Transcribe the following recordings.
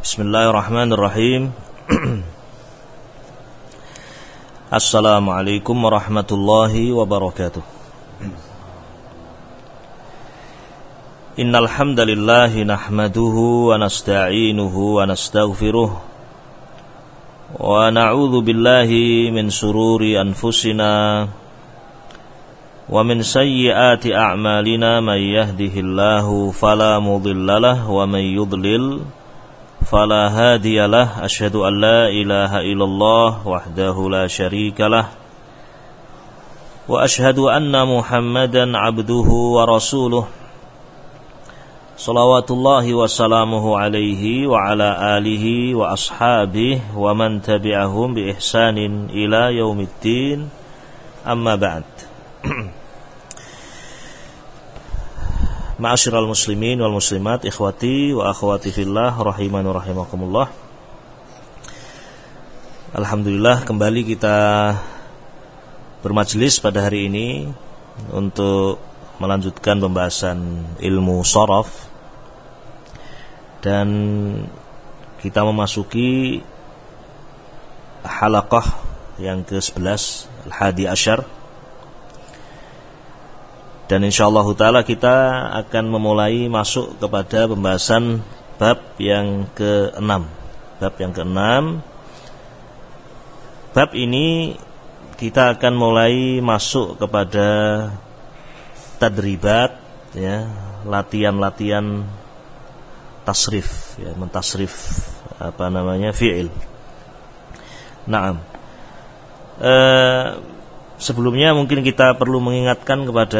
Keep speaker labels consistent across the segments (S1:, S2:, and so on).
S1: Bismillahirrahmanirrahim. Assalamualaikum warahmatullahi wabarakatuh. Innal hamdalillah nahmaduhu wa nasta'inuhu wa nastaghfiruh wa na'udzu billahi min shururi anfusina wa min sayyiati a'malina may yahdihillahu fala mudhillalah wa may yudlil fala hadiyalah. Asyhadu an la ilaha illallah wahdahu la syarikalah wa asyhadu anna Muhammadan abduhu wa rasuluh salawatullahi wa salamuhu alaihi wa ala alihi wa ashabihi wa man tabi'ahum bi ihsanin ila yaumiddin. Amma ba'd. Ma'asyiral muslimin wal muslimat, ikhwati wa akhwati fillah, rahimani wa rahimakumullah. Alhamdulillah, kembali kita bermajlis pada hari ini untuk melanjutkan pembahasan ilmu sharaf, dan kita memasuki halaqah yang ke-11, al-hadi asyar. Dan insyaallah ta'ala kita akan memulai masuk kepada pembahasan bab yang ke-6. Bab yang ke-6. Bab ini kita akan mulai masuk kepada tadribat, ya, latihan-latihan tasrif, ya, mentasrif fi'il. Naam. Sebelumnya mungkin kita perlu mengingatkan kepada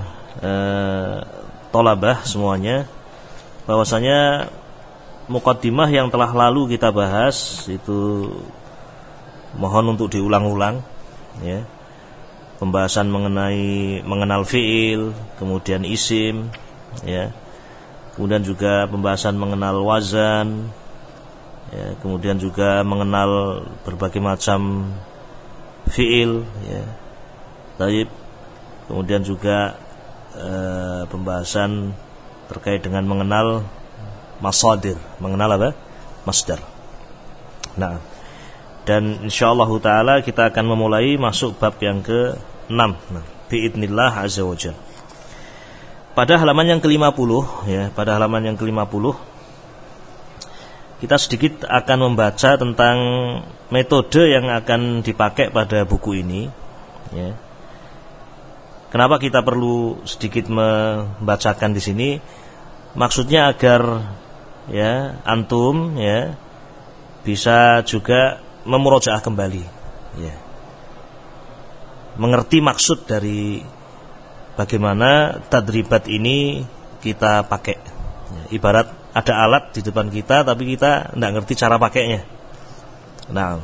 S1: tolabah semuanya bahwasanya muqaddimah yang telah lalu kita bahas itu mohon untuk diulang-ulang, ya. Pembahasan mengenal fi'il, kemudian isim, ya. Kemudian juga pembahasan mengenal wazan, ya. Kemudian juga mengenal berbagai macam fi'il, ya. Baik. Kemudian juga pembahasan terkait dengan mengenal masadir, mengenal apa? Masdar. Nah, dan insyaallah ta'ala kita akan memulai masuk bab yang ke-6. Nah, biidznillah azza wajalla. Pada halaman yang ke-50, ya, pada halaman yang ke-50 kita sedikit akan membaca tentang metode yang akan dipakai pada buku ini, ya. Kenapa kita perlu sedikit membacakan di sini? Maksudnya agar, ya, antum, ya, bisa juga memurojaah kembali, ya, mengerti maksud dari bagaimana tadribat ini kita pakai, ya. Ibarat ada alat di depan kita tapi kita tidak ngerti cara pakainya. Nah,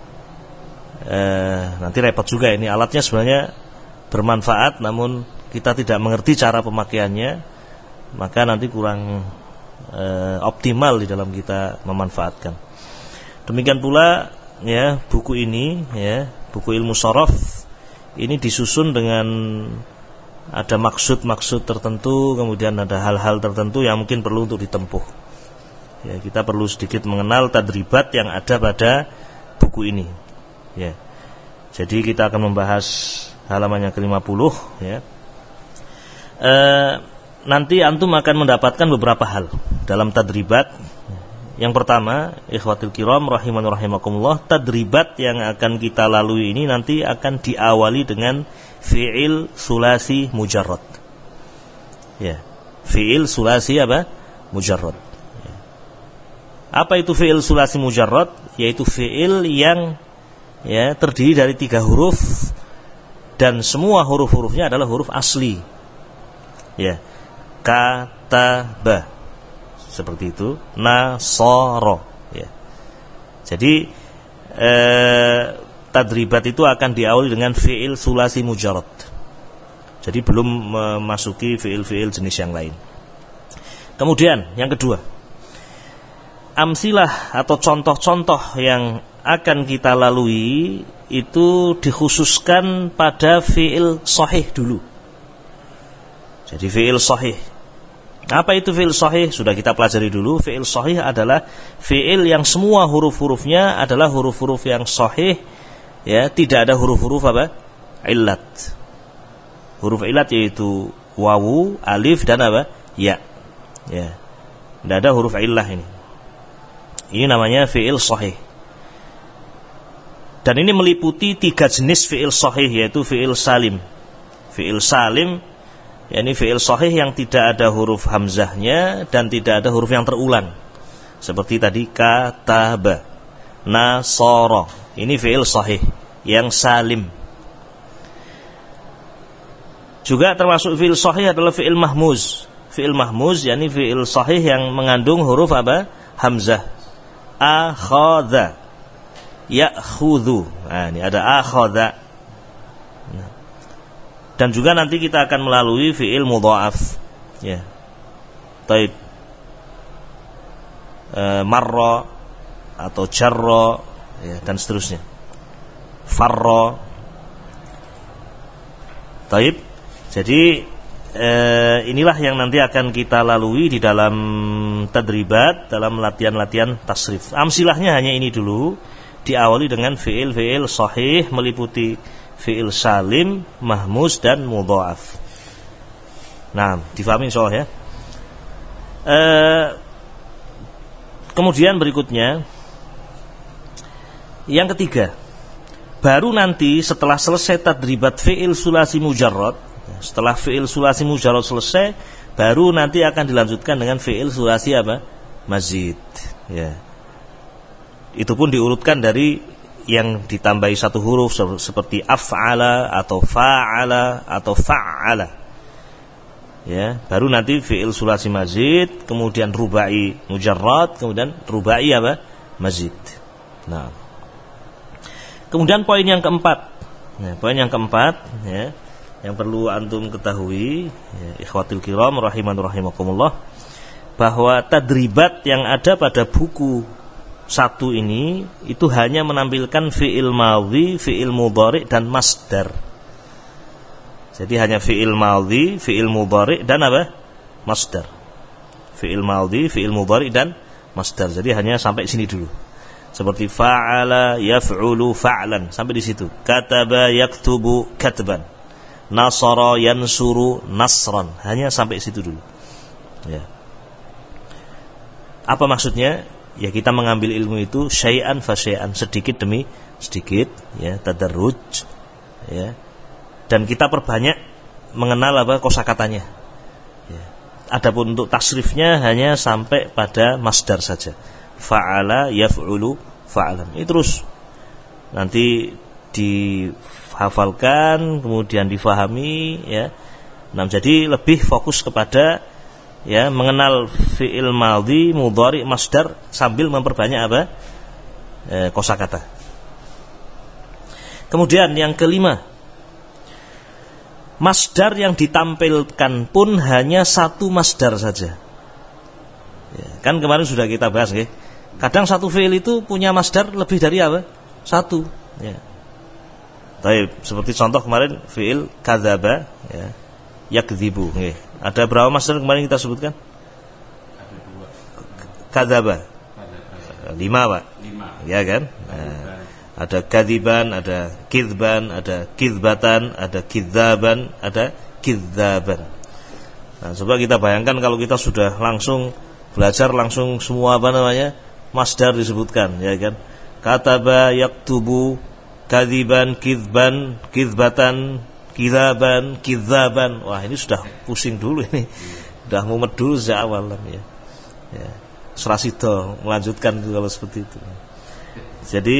S1: nanti repot juga ini, alatnya sebenarnya bermanfaat namun kita tidak mengerti cara pemakaiannya, maka nanti kurang optimal di dalam kita memanfaatkan. Demikian pula, ya, buku ini, ya, buku ilmu sharaf ini disusun dengan ada maksud-maksud tertentu, kemudian ada hal-hal tertentu yang mungkin perlu untuk ditempuh. Ya, kita perlu sedikit mengenal tadribat yang ada pada buku ini, ya. Jadi kita akan membahas halaman yang ke-50, ya. Nanti antum akan mendapatkan beberapa hal dalam tadribat. Yang pertama, ikhwatul kiram rahimani rahimakumullah, tadribat yang akan kita lalui ini nanti akan diawali dengan fi'il sulasi mujarrad. Ya, fi'il sulasi apa? Mujarrad. Ya. Apa itu fi'il sulasi mujarrad? Yaitu fi'il yang, ya, terdiri dari 3 huruf dan semua huruf-hurufnya adalah huruf asli. Ya. Kataba. Seperti itu. Nasara, ya. Jadi tadribat itu akan diawali dengan fi'il sulasi mujarrad. Jadi belum memasuki fi'il-fi'il jenis yang lain. Kemudian yang kedua, amsilah atau contoh-contoh yang akan kita lalui itu dikhususkan pada fi'il sahih dulu. Jadi fi'il sahih, Apa itu fi'il sahih? Sudah kita pelajari dulu. Fi'il sahih adalah fi'il yang semua huruf-hurufnya adalah huruf-huruf yang sahih, ya, tidak ada huruf-huruf apa? Illat. Huruf illat yaitu wawu, alif dan apa? Ya. Ya. Tidak ada huruf illah ini. Ini namanya fi'il sahih. Dan ini meliputi 3 jenis fi'il sahih, yaitu fi'il salim. Fi'il salim, yakni fi'il sahih yang tidak ada huruf hamzahnya dan tidak ada huruf yang terulang. Seperti tadi kataba, nasara. Ini fi'il sahih yang salim. Juga termasuk fi'il sahih adalah fi'il mahmuz. Fi'il mahmuz yakni fi'il sahih yang mengandung huruf apa? Hamzah. Akhadha, ya'khudhu. Nah, ini ada akhadha. Dan juga nanti kita akan melalui fi'il mudha'af, ya. Taib. Marra atau jarra, ya, dan seterusnya. Farra. Taib. Jadi inilah yang nanti akan kita lalui di dalam tadribat, dalam latihan-latihan tasrif. Amsilahnya hanya ini dulu. Diawali dengan fi'il sahih, meliputi fi'il salim, mahmuz dan mudha'af. Nah, difahami insyaallah ya. Kemudian berikutnya yang ketiga, baru nanti setelah selesai tadribat fi'il sulasi mujarrad, setelah fi'il sulasi mujarrad selesai, baru nanti akan dilanjutkan dengan fi'il sulasi apa? Mazid, ya. Itu pun diurutkan dari yang ditambahi satu huruf seperti af'ala atau fa'ala atau fa'ala. Ya, baru nanti fi'il sulasi mazid, kemudian rubai mujarrad, kemudian rubai apa? Mazid. Nah. Kemudian poin yang keempat. Nah, poin yang keempat, ya, yang perlu antum ketahui, ya, ikhwatil kiram rahimakumullah, bahwa tadribat yang ada pada buku satu ini itu hanya menampilkan fi'il madhi, fi'il mudhari dan masdar. Jadi hanya fi'il madhi, fi'il mudhari dan apa? Masdar. Fi'il madhi, fi'il mudhari dan masdar. Jadi hanya sampai sini dulu. Seperti fa'ala yaf'ulu fa'lan, sampai di situ. Kataba yaktubu katban. Nasara yansuru nasran. Hanya sampai situ dulu. Ya. Apa maksudnya? Ya, kita mengambil ilmu itu syai'an fa syai'an, sedikit demi sedikit, ya, tadarruj, ya. Dan kita perbanyak mengenal apa kosakatanya. Ya. Adapun untuk tasrifnya hanya sampai pada masdar saja. Fa'ala yaf'ulu fa'alan. Ini terus nanti dihafalkan, kemudian difahami, ya. Nah, jadi lebih fokus kepada, ya, mengenal fi'il madhi, mudhari, masdar sambil memperbanyak apa? Kosakata. Kemudian yang kelima, masdar yang ditampilkan pun hanya satu masdar saja. Ya, kan kemarin sudah kita bahas, ya. Kadang satu fi'il itu punya masdar lebih dari apa? Satu, ya. Baik, seperti contoh kemarin fi'il kadzaba, ya, yakdzibu, ya. Ada berapa masdar kemarin kita sebutkan? Ada 2. Kadzaba. 5, Pak. 5. Ya kan? Nah, ada kadziban, ada kidzban, ada kidzbatan, ada kidzaban, ada kidzaban. Nah, coba kita bayangkan kalau kita sudah langsung belajar langsung semua apa namanya? Masdar disebutkan, ya kan? Kataba yaktubu kadziban, kidzban, kidzbatan, kidzaban, kidzaban. Wah, ini sudah pusing dulu ini. Sudah mumet dulu sejak awal, ya. Ya. Serasido melanjutkan kalau seperti itu. Jadi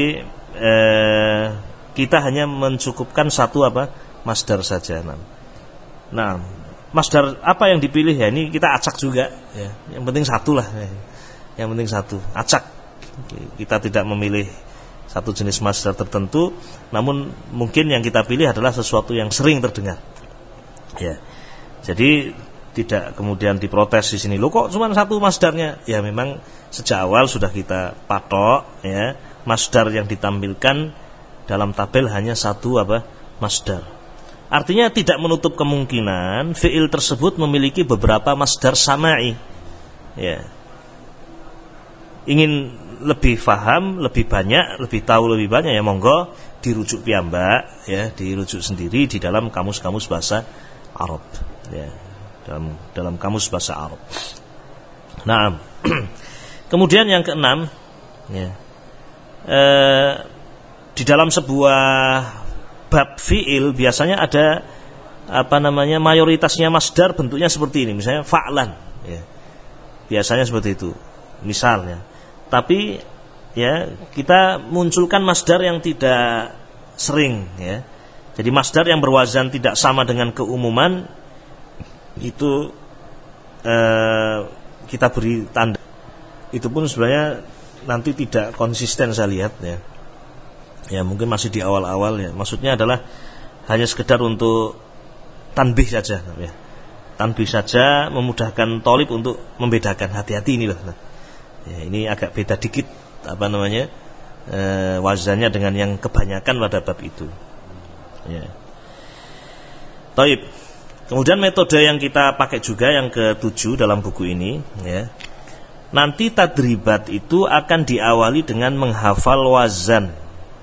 S1: kita hanya mencukupkan satu apa? Masdar saja. Nah, masdar apa yang dipilih, ya ini kita acak juga, ya. Yang penting satu lah, ya. Yang penting satu, acak. Kita tidak memilih satu jenis masdar tertentu, namun mungkin yang kita pilih adalah sesuatu yang sering terdengar. Ya. Jadi tidak kemudian diprotes di sini. Loh, kok cuma satu masdarnya? Ya memang sejak awal sudah kita patok, ya. Masdar yang ditampilkan dalam tabel hanya satu apa? Masdar. Artinya tidak menutup kemungkinan fi'il tersebut memiliki beberapa masdar sama'i. Ya. Ingin lebih faham, lebih banyak, lebih tahu lebih banyak, ya monggo dirujuk piyambak, ya, dirujuk sendiri di dalam kamus-kamus bahasa Arab, ya, dalam kamus bahasa Arab. Nah, kemudian yang keenam, ya, di dalam sebuah bab fi'il biasanya ada mayoritasnya masdar bentuknya seperti ini, misalnya fa'lan, ya. Biasanya seperti itu misalnya. Tapi ya kita munculkan masdar yang tidak sering, ya. Jadi masdar yang berwazan tidak sama dengan keumuman itu kita beri tanda. Itu pun sebenarnya nanti tidak konsisten saya lihat, ya. Ya mungkin masih di awal-awal, ya. Maksudnya adalah hanya sekedar untuk tanbih saja, ya. Tanbih saja memudahkan thalib untuk membedakan, hati-hati ini loh. Nah, ya, ini agak beda dikit wazannya dengan yang kebanyakan pada bab itu. Ya. Taib. Kemudian metode yang kita pakai juga yang ke-7 dalam buku ini, ya. Nanti tadribat itu akan diawali dengan menghafal wazan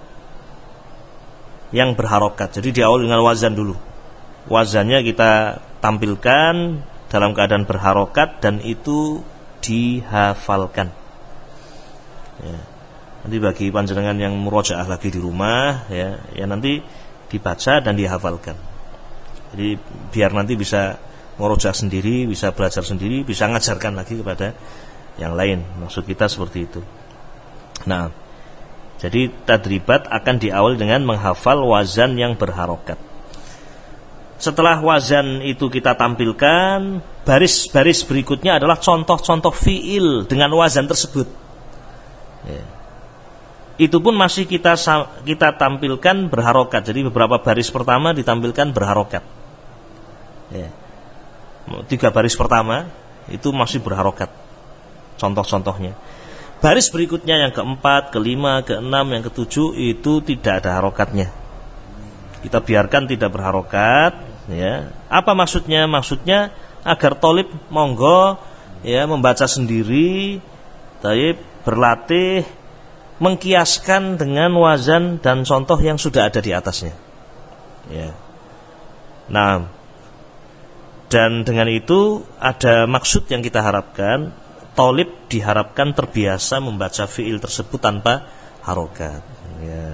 S1: yang berharokat. Jadi diawali dengan wazan dulu. Wazannya kita tampilkan dalam keadaan berharokat dan itu dihafalkan. Ya. Nanti bagi panjenengan yang murojaah lagi di rumah, ya nanti dibaca dan dihafalkan. Jadi biar nanti bisa murojaah sendiri, bisa belajar sendiri, bisa ngajarkan lagi kepada yang lain. Maksud kita seperti itu. Nah, jadi tadribat akan diawali dengan menghafal wazan yang berharokat. Setelah wazan itu kita tampilkan, baris-baris berikutnya adalah contoh-contoh fi'il dengan wazan tersebut. Ya. Itu pun masih kita tampilkan berharokat. Jadi beberapa baris pertama ditampilkan berharokat. Ya. 3 baris pertama itu masih berharokat. Contoh-contohnya. Baris berikutnya yang keempat, kelima, keenam, yang ketujuh itu tidak ada harokatnya. Kita biarkan tidak berharokat, ya. Apa maksudnya? Maksudnya agar thalib monggo, ya, membaca sendiri, berlatih, mengkiaskan dengan wazan dan contoh yang sudah ada di atasnya. Ya. Nah, dan dengan itu ada maksud yang kita harapkan. Thalib diharapkan terbiasa membaca fi'il tersebut tanpa harokat, ya.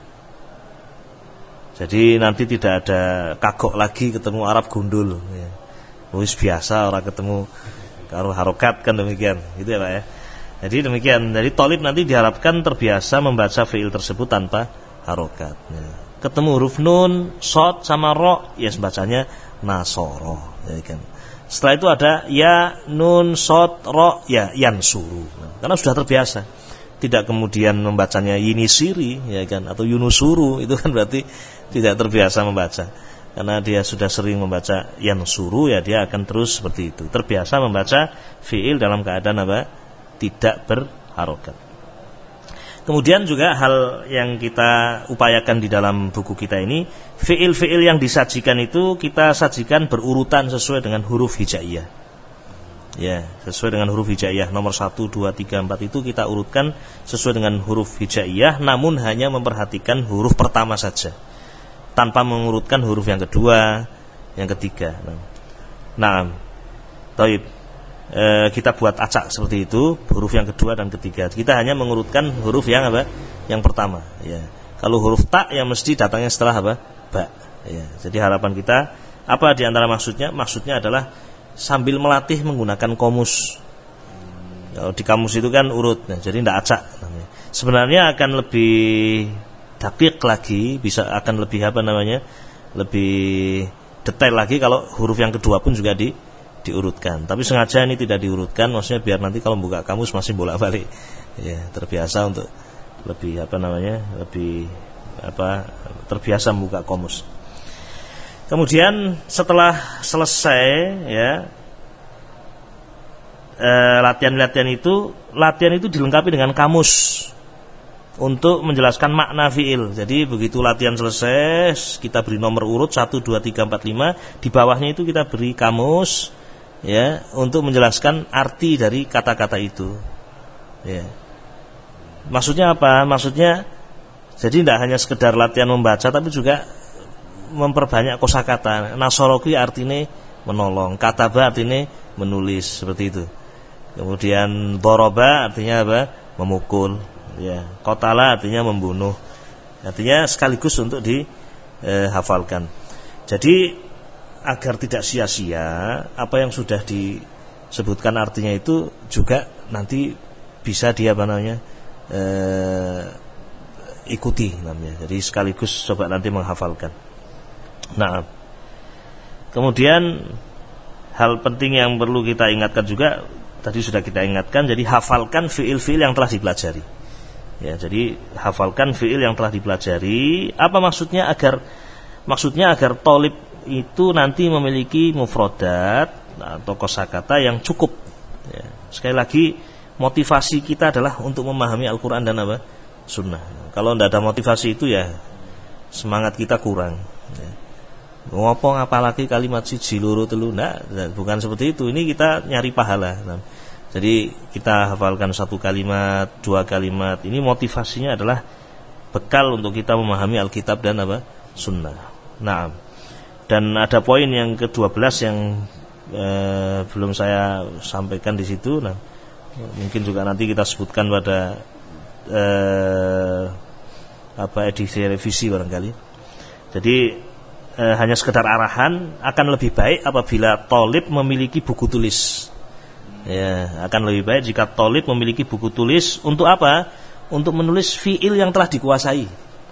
S1: Jadi nanti tidak ada kagok lagi ketemu Arab gundul, ya. Wis biasa orang ketemu karo harokat, kan demikian, gitu ya Pak, ya. Jadi demikian. Jadi thalib nanti diharapkan terbiasa membaca fi'il tersebut tanpa harokat, ya. Ketemu huruf nun, shad sama ro, ya bacanya nasoro, ya kan. Setelah itu ada ya, nun, shad, ro, ya yansuru. Karena sudah terbiasa. Tidak kemudian membacanya yinisiri, ya kan, atau yunusuru, itu kan berarti tidak terbiasa membaca. Karena dia sudah sering membaca yansuru, ya dia akan terus seperti itu. Terbiasa membaca fi'il dalam keadaan apa? Tidak berharokat. Kemudian juga hal yang kita upayakan di dalam buku kita ini, fi'il-fi'il yang disajikan itu kita sajikan berurutan sesuai dengan huruf hijaiyah. Ya, sesuai dengan huruf hijaiyah. Nomor 1, 2, 3, 4 itu kita urutkan sesuai dengan huruf hijaiyah, namun hanya memperhatikan huruf pertama saja, tanpa mengurutkan huruf yang kedua, yang ketiga. Nah, taib. Kita buat acak seperti itu, huruf yang kedua dan ketiga. Kita hanya mengurutkan huruf yang apa? Yang pertama, ya. Kalau huruf ta yang mesti datangnya setelah apa? Ba. Ya. Jadi harapan kita apa di antara maksudnya? Maksudnya adalah sambil melatih menggunakan komus. Kalau di kamus itu kan urut, nah, jadi tidak acak. Sebenarnya akan lebih dakik lagi, akan lebih lebih detail lagi kalau huruf yang kedua pun juga diurutkan. Tapi sengaja ini tidak diurutkan, maksudnya biar nanti kalau buka kamus masih bolak-balik, ya, terbiasa untuk lebih terbiasa membuka kamus. Kemudian setelah selesai, ya, latihan itu dilengkapi dengan kamus. untuk menjelaskan makna fi'il. Jadi begitu latihan selesai, kita beri nomor urut 1, 2, 3, 4, 5. Di bawahnya itu kita beri kamus, ya, untuk menjelaskan arti dari kata-kata itu. Ya. Maksudnya apa? Maksudnya jadi tidak hanya sekedar latihan membaca, tapi juga memperbanyak kosakata. Nasoroki artinya menolong, kataba artinya menulis, seperti itu. Kemudian doroba artinya apa? Memukul. Ya, qatala artinya membunuh. Artinya sekaligus untuk dihafalkan. Jadi agar tidak sia-sia apa yang sudah disebutkan artinya itu juga nanti bisa dia apa namanya ikuti namanya. Jadi sekaligus coba nanti menghafalkan. Nah, kemudian hal penting yang perlu kita ingatkan juga tadi sudah kita ingatkan. Jadi hafalkan fiil-fiil yang telah dipelajari. Ya, jadi hafalkan fiil yang telah dipelajari. Apa maksudnya? Maksudnya agar thalib itu nanti memiliki mufradat atau kosakata yang cukup. Ya, sekali lagi motivasi kita adalah untuk memahami Al-Quran dan apa? Sunnah. Kalau tidak ada motivasi itu ya semangat kita kurang. Ya. Ngopo ngapalake kalimat siji loro telu, nah, bukan seperti itu. Ini kita nyari pahala. Nah, jadi kita hafalkan 1 kalimat, 2 kalimat. Ini motivasinya adalah bekal untuk kita memahami Alkitab dan apa? Sunnah. Nah, dan ada poin yang ke-12 yang belum saya sampaikan di situ. Nah, mungkin juga nanti kita sebutkan pada edisi revisi barangkali. Jadi hanya sekedar arahan, akan lebih baik apabila thalib memiliki buku tulis. Ya, akan lebih baik jika thalib memiliki buku tulis. Untuk apa? Untuk menulis fiil yang telah dikuasai.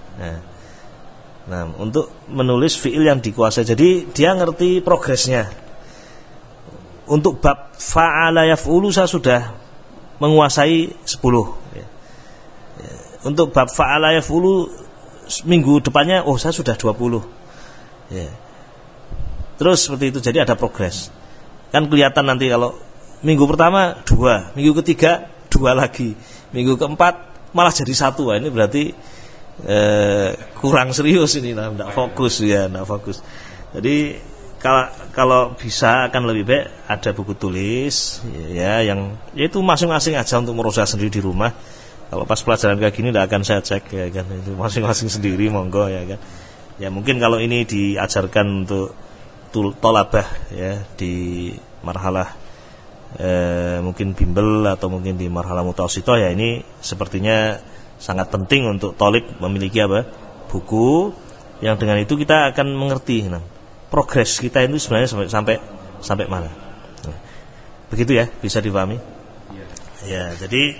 S1: Nah, untuk menulis fiil yang dikuasai. Jadi dia ngerti progresnya. Untuk bab fa'ala yaf'ulu saya sudah menguasai 10. Ya. Untuk bab fa'ala yaf'ulu minggu depannya, saya sudah 20. Ya. Terus seperti itu. Jadi ada progres. Kan kelihatan nanti kalau minggu pertama 2, minggu ketiga 2 lagi, minggu keempat malah jadi 1. Ini berarti kurang serius ini, tidak fokus ya, tidak fokus. Jadi kalau bisa akan lebih baik ada buku tulis ya, yang itu masing-masing aja untuk merusak sendiri di rumah. Kalau pas pelajaran kayak gini tidak akan saya cek ya kan, itu masing-masing sendiri monggo ya kan. Ya mungkin kalau ini diajarkan untuk tolabah ya di marhalah mungkin bimbel atau mungkin di marhalah mutawassithah, ya ini sepertinya sangat penting untuk thalib memiliki apa? Buku yang dengan itu kita akan mengerti progres kita itu sebenarnya sampai mana. Nah, begitu ya, bisa dipahami? Ya, jadi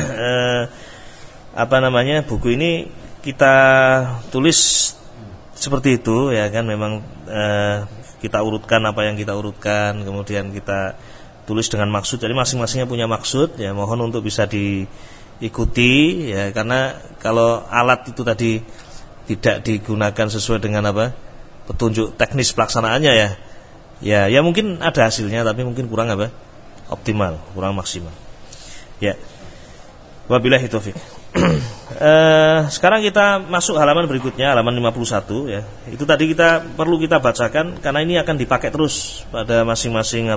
S1: buku ini kita tulis seperti itu ya kan, memang kita urutkan apa yang kita urutkan, kemudian kita tulis dengan maksud. Jadi masing-masingnya punya maksud ya, mohon untuk bisa diikuti ya, karena kalau alat itu tadi tidak digunakan sesuai dengan petunjuk teknis pelaksanaannya ya mungkin ada hasilnya tapi mungkin kurang optimal, kurang maksimal. Ya. Wabillahi taufik. Sekarang kita masuk halaman berikutnya, halaman 51 ya. Itu tadi perlu kita bacakan karena ini akan dipakai terus pada masing-masing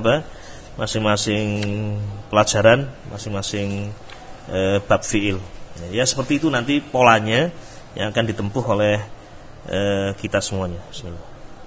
S1: pelajaran, masing-masing bab fiil. Ya seperti itu nanti polanya yang akan ditempuh oleh kita semuanya. Bismillah.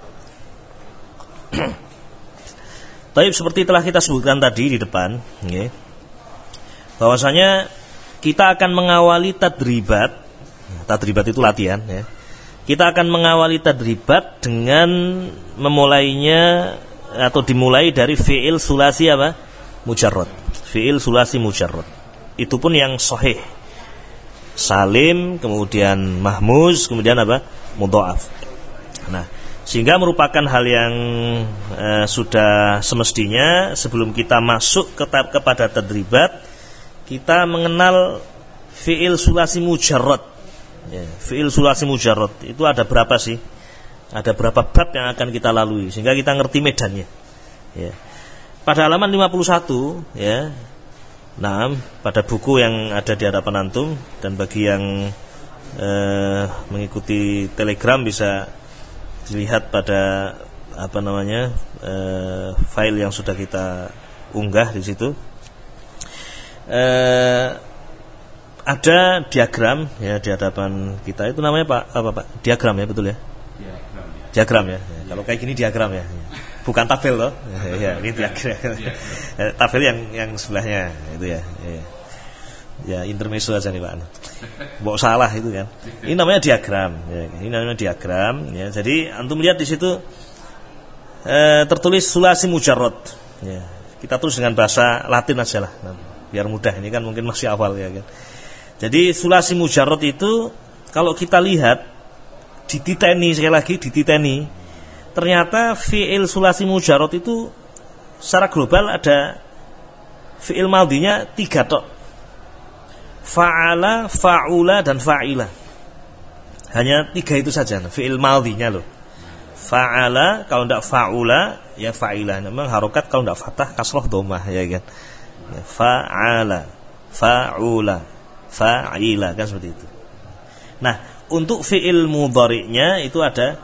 S1: Baik, seperti telah kita sebutkan tadi di depan, ya, bahwasanya kita akan mengawali tadribat. Tadribat itu latihan ya. Kita akan mengawali tadribat dengan memulainya atau dimulai dari fi'il sulasi mujarrad. Fi'il sulasi mujarrad. Itu pun yang sahih. Salim, kemudian mahmuz, kemudian mudha'af. Nah, sehingga merupakan hal yang sudah semestinya sebelum kita masuk kepada tadribat, kita mengenal fi'il sulasi mujarrad. Ya, fi'il sulasi mujarrad itu ada berapa sih? Ada berapa bab yang akan kita lalui sehingga kita ngerti medannya. Ya. Pada halaman 51 ya, Nah, pada buku yang ada di hadapan antum, dan bagi yang mengikuti Telegram bisa dilihat pada file yang sudah kita unggah di situ. Ada diagram ya di hadapan kita, itu namanya Pak? Diagram ya, betul ya? Diagram ya. Kalau kayak gini diagram ya. Bukan tabel loh. Ya, ini diagram. Tabel yang sebelahnya itu ya. Ya, intermezzo aja nih Pak. Mbok salah itu kan. Ini namanya diagram ya. Ini namanya diagram ya. Jadi antum lihat di situ tertulis sulasi mujarrad ya. Kita tulis dengan bahasa Latin aja lah. Biar mudah, ini kan mungkin masih awal ya kan. Jadi sulasi mujarrad itu kalau kita lihat dititeni, sekali lagi dititeni, ternyata fi'il sulasi mujarrad itu secara global ada fi'il madhinya 3 tok. Fa'ala, fa'ula, dan fa'ila. Hanya 3 itu saja fi'il madhinya loh. Fa'ala, kalau tidak fa'ula ya fa'ila. Memang harokat kalau tidak fathah kasroh dhammah ya kan. Ya, fa'ala, fa'ula, fa'ila, kan seperti itu. Nah, untuk fi'il mudhari'nya itu ada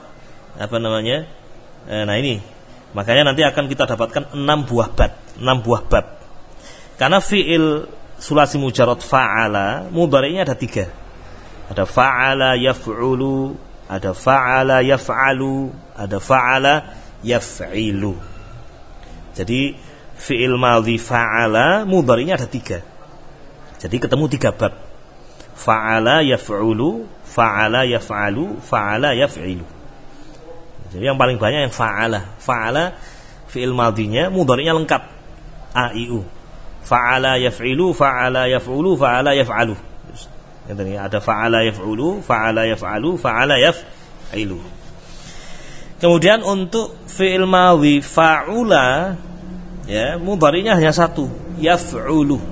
S1: nah ini. Makanya nanti akan kita dapatkan 6 buah bab. Karena fi'il sulasi mujarrad fa'ala, mudhari'nya ada 3. Ada fa'ala yaf'ulu, ada fa'ala yaf'alu, ada fa'ala yaf'ilu. Jadi fi'il madhi fa'ala, mudhari'nya ada 3. Jadi ketemu 3 bab. Fa'ala yaf'ulu, fa'ala yaf'alu, fa'ala yaf'ilu. Jadi yang paling banyak yang fa'ala. Fa'ala fi'il madhinya, mudhari'nya lengkap. A, I, U. Fa'ala yaf'ilu, fa'ala yaf'ulu, fa'ala yaf'alu. Ada fa'ala yaf'ulu, fa'ala yaf'alu, fa'ala yaf'ilu. Kemudian untuk fi'il madhi fa'ula ya, mudhari'nya hanya 1, yaf'ulu.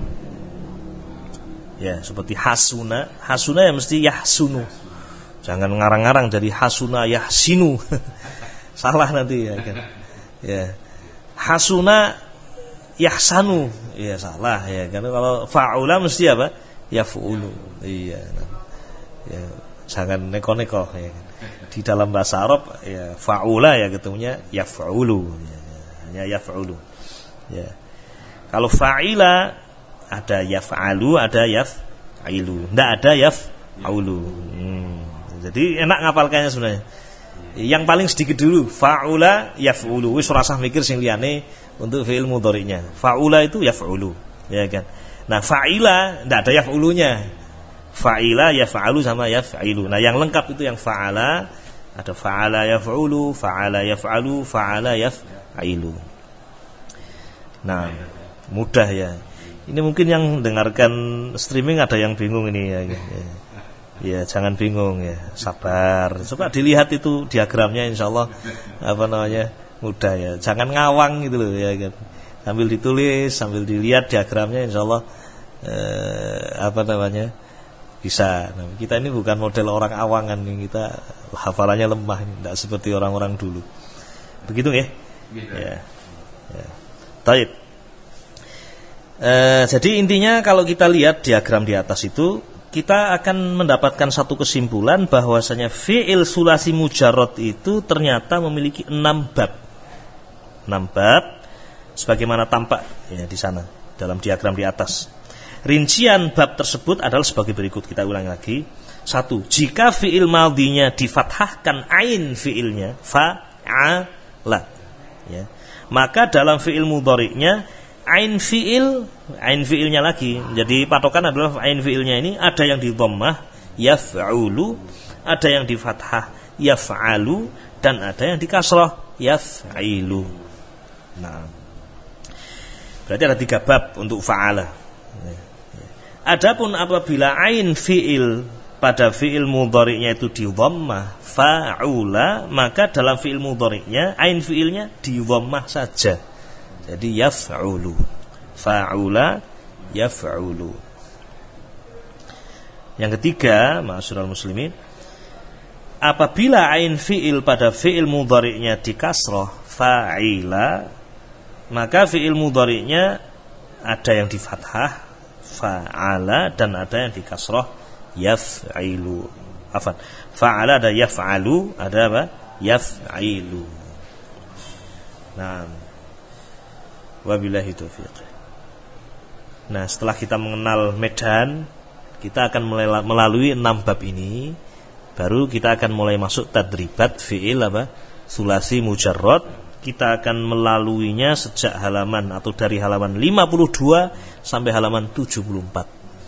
S1: Ya, seperti hasuna. Hasuna ya mesti yahsunu. Jangan ngarang-ngarang jadi hasuna yahsinu. Salah nanti ya kan. Ya. Hasuna yahsanu. Ya salah ya. Karena kalau fa'ula mesti apa? Yaf'ulu. Iya. Ya, jangan neko-neko ya. Di dalam bahasa Arab ya fa'ula ya ketemunya yaf'ulu. Ya, hanya yaf'ulu. Ya. Kalau fa'ila ada yaf'alu, ada yaf'ilu. Tidak ada yaf'aulu. Jadi enak ngapalkannya sebenarnya. Yang paling sedikit dulu fa'ula yaf'ulu. Wis ora usah mikir sing liyane untuk fi'il mudhari'nya. Fa'ula itu yaf'ulu, ya kan. Nah, fa'ila tidak ada yaf'ulunya. Fa'ila yaf'alu sama yaf'ilu. Nah, yang lengkap itu yang fa'ala, ada fa'ala yaf'ulu, fa'ala yaf'alu, fa'ala yaf'ilu. Nah, mudah ya. Ini mungkin yang dengarkan streaming ada yang bingung ini ya. Ya, jangan bingung ya, sabar. Coba dilihat itu diagramnya, insyaallah mudah ya. Jangan ngawang gitu loh ya kan. Sambil ditulis, sambil dilihat diagramnya, insyaallah bisa. Nah, kita ini bukan model orang awangan nih, kita hafalannya lemah, tidak seperti orang-orang dulu. Begitu ya? Ya. Baik. Jadi intinya kalau kita lihat diagram di atas itu, kita akan mendapatkan satu kesimpulan bahwasanya fi'il sulasi mujarrad itu ternyata memiliki 6 bab. 6 bab sebagaimana tampak ya di sana dalam diagram di atas. Rincian bab tersebut adalah sebagai berikut, kita ulang lagi. 1. Jika fi'il madhinya difathahkan ain fi'ilnya fa'ala ya, maka dalam fi'il mudhari'nya ain fi'ilnya lagi. Jadi patokan adalah ain fi'ilnya ini ada yang di dhammah yaf'ulu, ada yang di fathah yaf'alu, dan ada yang di kasrah yaf'ilu. Nah, berarti ada 3 bab untuk fa'ala. Adapun apabila ain fi'il pada fi'il mudhari'nya itu di dhammah fa'ula, maka dalam fi'il mudhari'nya ain fi'ilnya di dhammah saja. Jadi yaf'ulu, fa'ula yaf'ulu. Yang ketiga, ma'asyiral muslimin, apabila ain fi'il pada fi'il mudhari'nya di kasrah fa'ila, maka fi'il mudhari'nya ada yang di fathah fa'ala, dan ada yang di kasrah yaf'ilu. Afan. Fa'ala ada yaf'alu, ada apa? Yaf'ilu. Nah, wabillahi taufiq. Nah, setelah kita mengenal medan, kita akan melalui 6 bab ini, baru kita akan mulai masuk tadribat fi'il apa? Sulasi mujarrad. Kita akan melaluinya sejak halaman atau dari halaman 52 sampai halaman 74.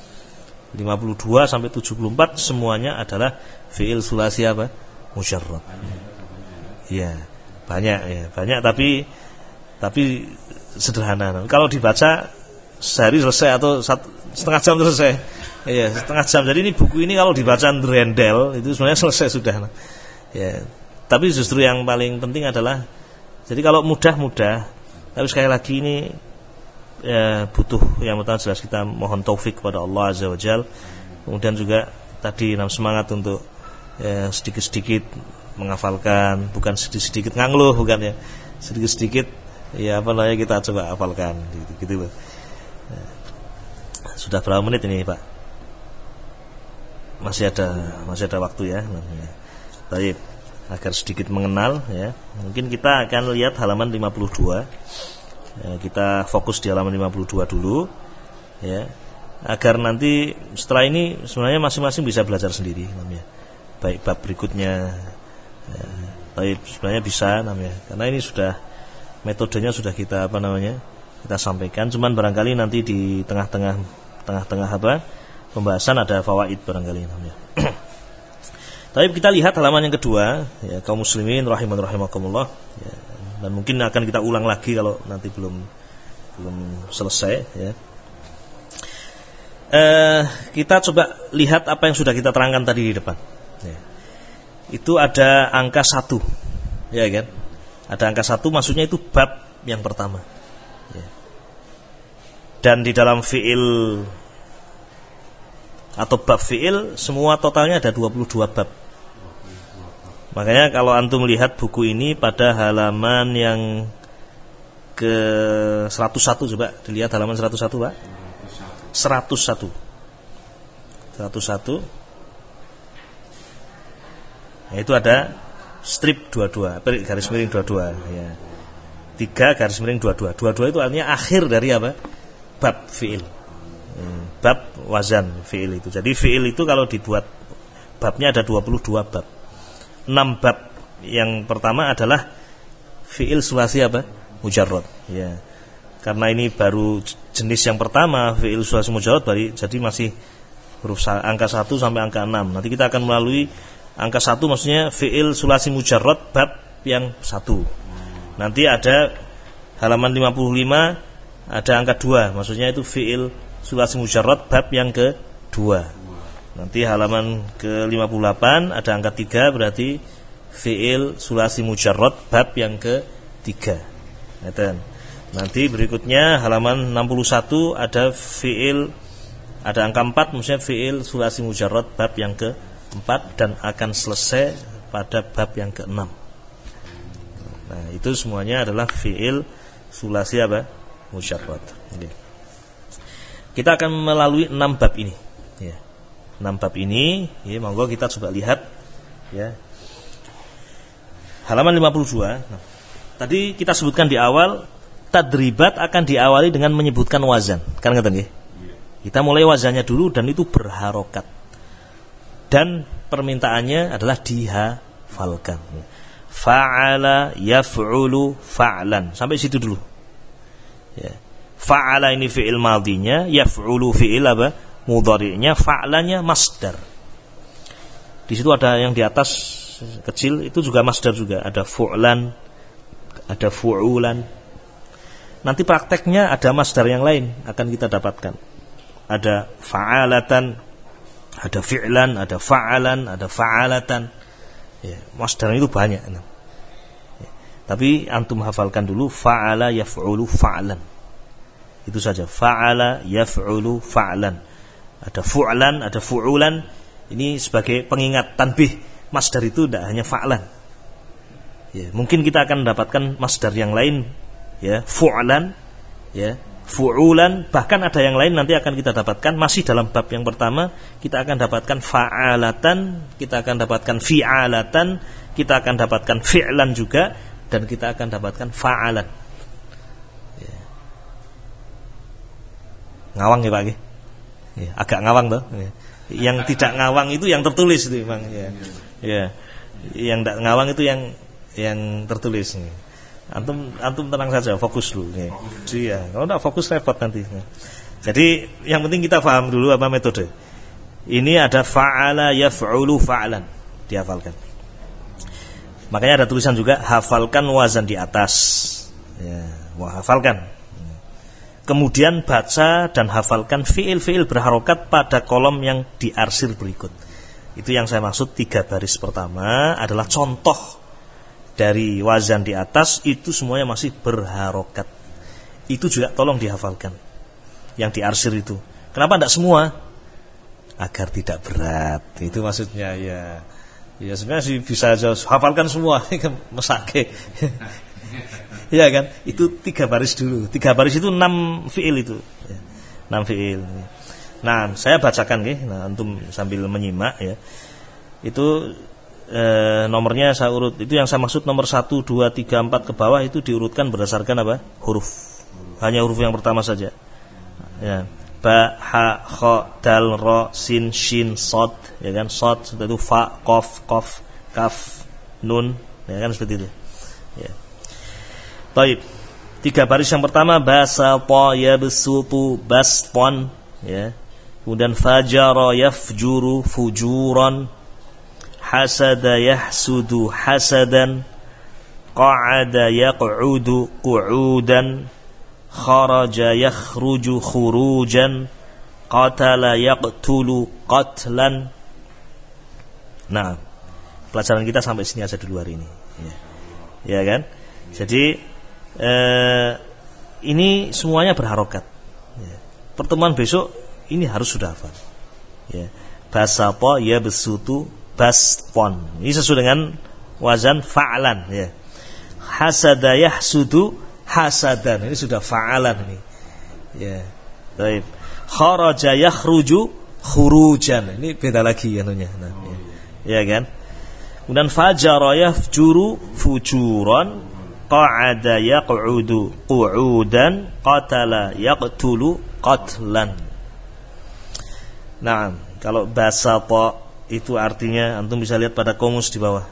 S1: 52 sampai 74 semuanya adalah fi'il sulasi apa? Mujarrad. Ya, banyak tapi sederhana. Kalau dibaca sehari selesai atau setengah jam selesai. Ya, setengah jam. Jadi ini buku ini kalau dibaca rendel itu sebenarnya selesai sudah. Ya. Tapi justru yang paling penting adalah, jadi kalau mudah, tapi sekali lagi ini butuh yang pertama jelas kita mohon taufik kepada Allah Azza wa Jalla. Kemudian juga tadi semangat untuk sedikit-sedikit menghafalkan, bukan sedikit-sedikit ngangluh, bukan ya. Sedikit-sedikit ya kita coba hafalkan gitu loh. Sudah berapa menit ini, Pak? Masih ada waktu ya. Baik, agar sedikit mengenal ya. Mungkin kita akan lihat halaman 52. Kita fokus di halaman 52 dulu ya. Agar nanti setelah ini sebenarnya masing-masing bisa belajar sendiri namanya. Baik bab berikutnya baik sebenarnya bisa namanya. Karena ini sudah metodenya sudah kita kita sampaikan, cuman barangkali nanti di tengah-tengah pembahasan ada fawaid barangkali namanya. Tapi kita lihat halaman yang kedua ya, kaum muslimin rahimakumullah ya, dan mungkin akan kita ulang lagi kalau nanti belum selesai ya. Kita coba lihat apa yang sudah kita terangkan tadi di depan ya. Itu ada angka 1 ya kan. Ada angka 1 maksudnya itu bab yang pertama ya. Dan di dalam fi'il atau bab fi'il semua totalnya ada 22 bab. Makanya kalau antum melihat buku ini pada halaman yang ke 101, coba dilihat halaman 101 Pak. 101. Nah, itu ada strip 22, garis miring 22 ya. 3 garis miring 22. 22 itu artinya akhir dari apa? Bab fi'il. Bab wazan fi'il itu. Jadi fi'il itu kalau dibuat babnya ada 22 bab. 6 bab yang pertama adalah fi'il sulasi apa? Mujarrad ya. Karena ini baru jenis yang pertama fi'il sulasi mujarrad, jadi masih huruf angka 1 sampai angka 6. Nanti kita akan melalui angka 1 maksudnya fi'il sulasi mujarrad bab yang 1. Nanti ada halaman 55 ada angka 2, maksudnya itu fi'il sulasi mujarrad bab yang ke-2. Nanti halaman ke-58 ada angka 3, berarti fi'il sulasi mujarrad bab yang ke-3. Nanti berikutnya halaman 61 ada ada angka 4, maksudnya fi'il sulasi mujarrad bab yang ke-4 dan akan selesai pada bab yang ke-6. Nah, itu semuanya adalah fi'il sulasi apa? Mujarrad. Okay. Kita akan melalui 6 bab ini ya. 6 bab ini ya, monggo kita coba lihat ya. Halaman 52. Nah, tadi kita sebutkan di awal tadribat akan diawali dengan menyebutkan wazan. Kan ngeten nggih? Kita mulai wazannya dulu dan itu berharokat. Dan permintaannya adalah dihafalkan. Fa'ala yaf'ulu fa'lan. Sampai situ dulu. Ya. Fa'ala ini fi'il madhinya, yaf'ulu fi'il apa? Mudhari'nya, fa'lanya masdar. Di situ ada yang di atas kecil itu juga masdar juga, ada fu'lan, ada fu'ulan. Nanti prakteknya ada masdar yang lain akan kita dapatkan. Ada fa'alatan, ada fi'lan, ada fa'alan, ada fa'alatan. Ya, masdar itu banyak. Ya. Tapi antum hafalkan dulu fa'ala yaf'ulu fa'lan. Itu saja, fa'ala yaf'ulu fa'lan. Ada fu'lan, ada fu'ulan. Ini sebagai pengingat tanbih, masdar itu tidak hanya fa'lan. Ya, mungkin kita akan mendapatkan masdar yang lain ya, fu'lan ya, fu'ulan, bahkan ada yang lain nanti akan kita dapatkan masih dalam bab yang pertama. Kita akan dapatkan fa'alatan, kita akan dapatkan fi'alatan, kita akan dapatkan fi'lan juga, dan kita akan dapatkan fa'alan. Ya. Ngawang ya Pak ya? Ya, agak ngawang toh. Ya. Yang tidak ngawang itu yang tertulis itu Bang ya. Ya. Yang tidak ngawang itu yang tertulis. Ya. Antum tenang saja, fokus dulu. Ya. Iya, kalau tidak fokus repot nanti. Ya. Jadi yang penting kita paham dulu apa metode. Ini ada fa'ala yaf'ulu fa'lan, dihafalkan. Makanya ada tulisan juga hafalkan wazan di atas. Ya, hafalkan. Kemudian baca dan hafalkan fiil-fiil berharokat pada kolom yang diarsir berikut. Itu yang saya maksud 3 baris pertama adalah contoh dari wazan di atas, itu semuanya masih berharokat. Itu juga tolong dihafalkan. Yang diarsir itu. Kenapa tidak semua? Agar tidak berat. Itu maksudnya ya. Ya sebenarnya sih bisa aja hafalkan semua. Mesake. Iya kan? Itu 3 baris dulu. 3 baris itu 6 fiil itu. 6 fiil. Nah, saya bacakan nggih. Nah, antum sambil menyimak ya. Itu nomornya saya urut. Itu yang saya maksud nomor 1, 2, 3, 4 ke bawah itu diurutkan berdasarkan apa? Huruf. Hanya huruf yang pertama saja. Ya. Ba, ha, kha, dal, ra, sin, shin, shad, ya kan? Shad itu fa, qaf, qaf, kaf, nun, ya kan seperti itu. Ya. Baik. 3 baris yang pertama basata yabsutu bastan, ya. Kemudian fajara yafjuru fujuran, hasada yahsudu hasadan, qa'ada yaq'udu qu'udan, kharaja yakhruju khurujan, qatala yaqtulu qatlan. Nah, pelajaran kita sampai sini aja dulu hari ini. Ya kan? Jadi ini semuanya berharokat. Ya. Pertemuan besok ini harus sudah hafal. Ya. Basata ya besutu baston. Ini sesuai dengan wazan fa'alan. Ya. Hasada yahsudu hasadan. Ini sudah fa'alan ini. Ya. Baik. Kharaja yakhruju khurujan. Ini beda lagi anunya. Nah, ya kan? Kemudian fajara yafjuru fujuran, qa'ada yaq'udu qu'udan, qatala yaqtulu qatlan. Nah, kalau basata itu artinya antum bisa lihat pada komus di bawah.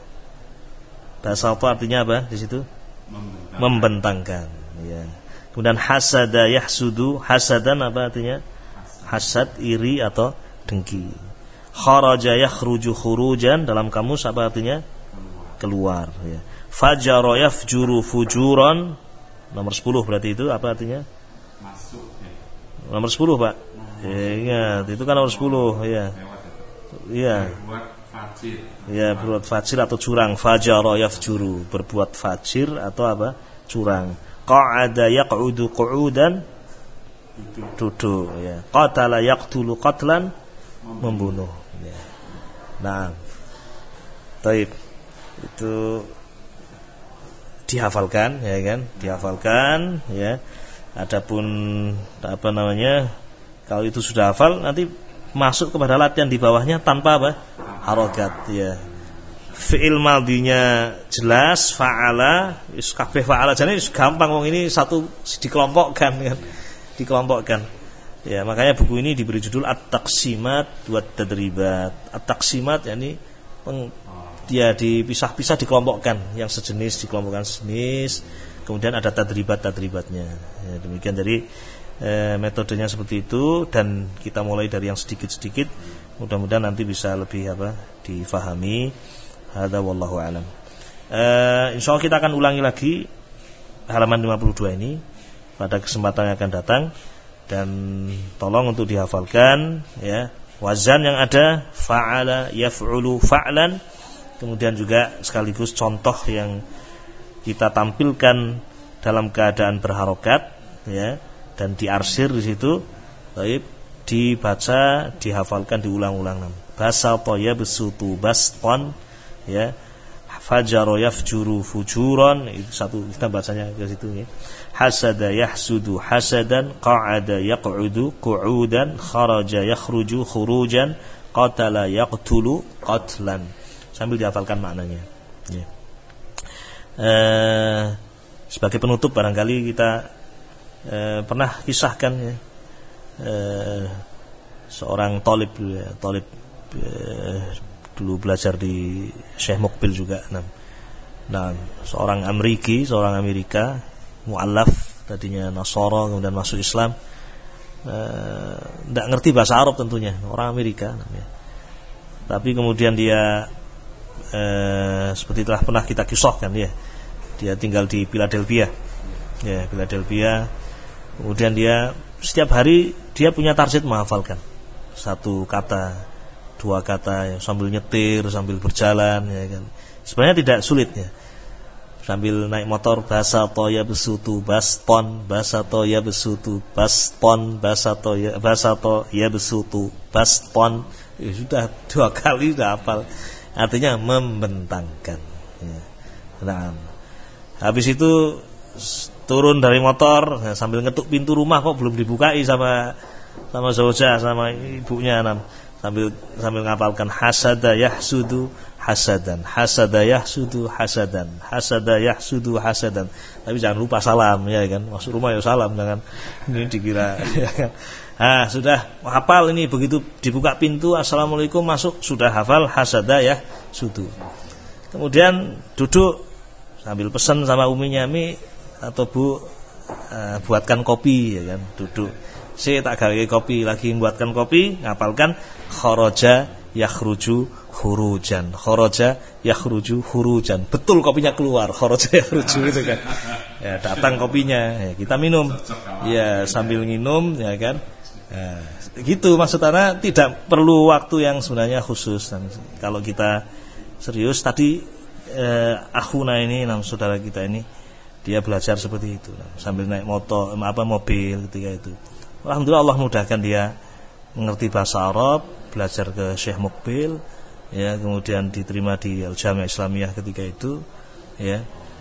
S1: Basata artinya apa di situ? Membentangkan. Ya. Kemudian hasada yahsudu, hasadan apa artinya? Hasad, iri atau dengki. Kharaja yakhruju khurujan, dalam kamus apa artinya? Keluar. Ya. Fajara yafjuru fujuran, nomor 10 berarti itu apa artinya? Masuk. Ya. Nomor 10 Pak. Ingat, itu kan nomor 10 ya. Iya. Berbuat fajir. Ya, berbuat fajir atau curang. Fajara yafjuru, berbuat fajir atau apa? Curang. Qa'ada yaq'udu qu'udan, duduk ya. Qatala yaqtulu qatlan, membunuh ya. Nah, baik. Itu dihafalkan ya kan, dihafalkan ya. Adapun apa namanya, kalau itu sudah hafal nanti masuk kepada latihan di bawahnya tanpa apa? Harokat ya. Fi'il madhinya jelas, fa'ala, kabeh fa'ala jane gampang wong ini satu dikelompokkan kan. Dikelompokkan. Ya, makanya buku ini diberi judul At-Taqsimat wa Tadribat. At-Taqsimat yakni dia dipisah-pisah, dikelompokkan, yang sejenis dikelompokkan sejenis, kemudian ada tadribatnya. Ya, demikian. Jadi metodenya seperti itu, dan kita mulai dari yang sedikit-sedikit, mudah-mudahan nanti bisa lebih difahami. Hadza wallahu alam. Insyaallah kita akan ulangi lagi halaman 52 ini pada kesempatan yang akan datang, dan tolong untuk dihafalkan ya, wazan yang ada fa'ala yaf'ulu fa'lan. Kemudian juga sekaligus contoh yang kita tampilkan dalam keadaan berharokat ya, dan diarsir di situ. Baik, dibaca, dihafalkan, diulang-ulang. Basata yabsutu bastan ya. fajara yafjuru fujuran, itu satu kita bacanya ke situ ya. Hasada yahsudu hasadan, qa'ada yaq'udu qu'udan, kharaja yakhruju khurujan, qatala yaqtulu qatlan. Sambil dihafalkan maknanya ya. Sebagai penutup barangkali kita pernah kisahkan ya, seorang talib dulu belajar di Syekh Muqbil juga. Nah, seorang Amerika, mu'allaf, tadinya Nasara kemudian masuk Islam, tidak ngerti bahasa Arab tentunya, orang Amerika namanya. Tapi kemudian dia seperti telah pernah kita kisahkan ya, dia tinggal di Philadelphia. Ya, Philadelphia. Kemudian dia setiap hari dia punya target menghafalkan satu kata, dua kata ya, sambil nyetir, sambil berjalan ya kan. Sebenarnya tidak sulit ya. Sambil naik motor, basato ya besutu baston, basato ya besutu baston, basato ya besutu baston. Ya, sudah 2 kali sudah hafal. Artinya membentangkan ya. Nah, habis itu turun dari motor ya, sambil ngetuk pintu rumah kok belum dibukai sama Zauja, sama ibunya, sambil ngapalkan hasada yahsudu hasadan, hasada yahsudu hasadan, hasada yahsudu hasadan. Tapi jangan lupa salam ya kan, masuk rumah ya salam, jangan ini dikira ya kan. Nah, sudah hafal ini, begitu dibuka pintu assalamualaikum masuk, sudah hafal hasada yahsudu. Kemudian duduk sambil pesan sama uminya, Mi atau Bu, buatkan kopi ya kan, duduk. Saya tak gawe kopi, lagi buatkan kopi, ngapalkan kharaja yakhruju khurujan, kharaja yakhruju khurujan. Betul kopinya keluar, kharaja yakhruju itu kan. Ya, datang kopinya, ya, kita minum. Ya, sambil minum ya kan. Nah, gitu maksudnya, tidak perlu waktu yang sebenarnya khusus. Dan kalau kita serius tadi akhuna ini, saudara kita ini, dia belajar seperti itu, sambil naik mobil ketika itu. Alhamdulillah Allah mudahkan dia mengerti bahasa Arab, belajar ke Syekh Muqbil ya, kemudian diterima di Al-Jami'ah Islamiyah ketika itu ya.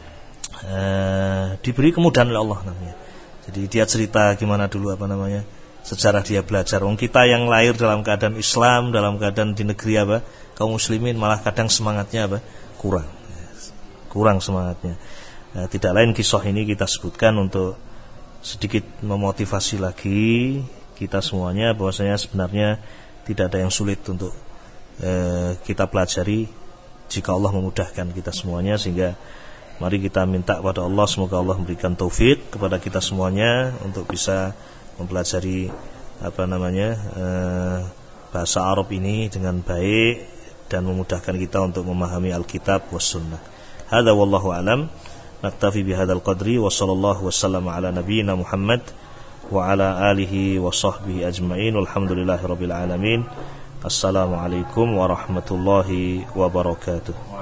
S1: Diberi kemudahan oleh Allah namanya. Jadi dia cerita gimana dulu sejarah dia belajar. Wong kita yang lahir dalam keadaan Islam, dalam keadaan di negeri kaum muslimin, malah kadang semangatnya kurang semangatnya. Tidak lain kisah ini kita sebutkan untuk sedikit memotivasi lagi kita semuanya bahwasanya sebenarnya tidak ada yang sulit untuk kita pelajari jika Allah memudahkan kita semuanya. Sehingga mari kita minta kepada Allah, semoga Allah memberikan taufik kepada kita semuanya untuk bisa mempelajari bahasa Arab ini dengan baik dan memudahkan kita untuk memahami Alkitab was sunnah. Hadza wallahu alam. Naktafi bihadzal qadri wa sallallahu wasallam ala nabiyyina Muhammad wa ala alihi wa sahbihi ajma'in. Walhamdulillahirabbil alamin. Assalamualaikum warahmatullahi wabarakatuh.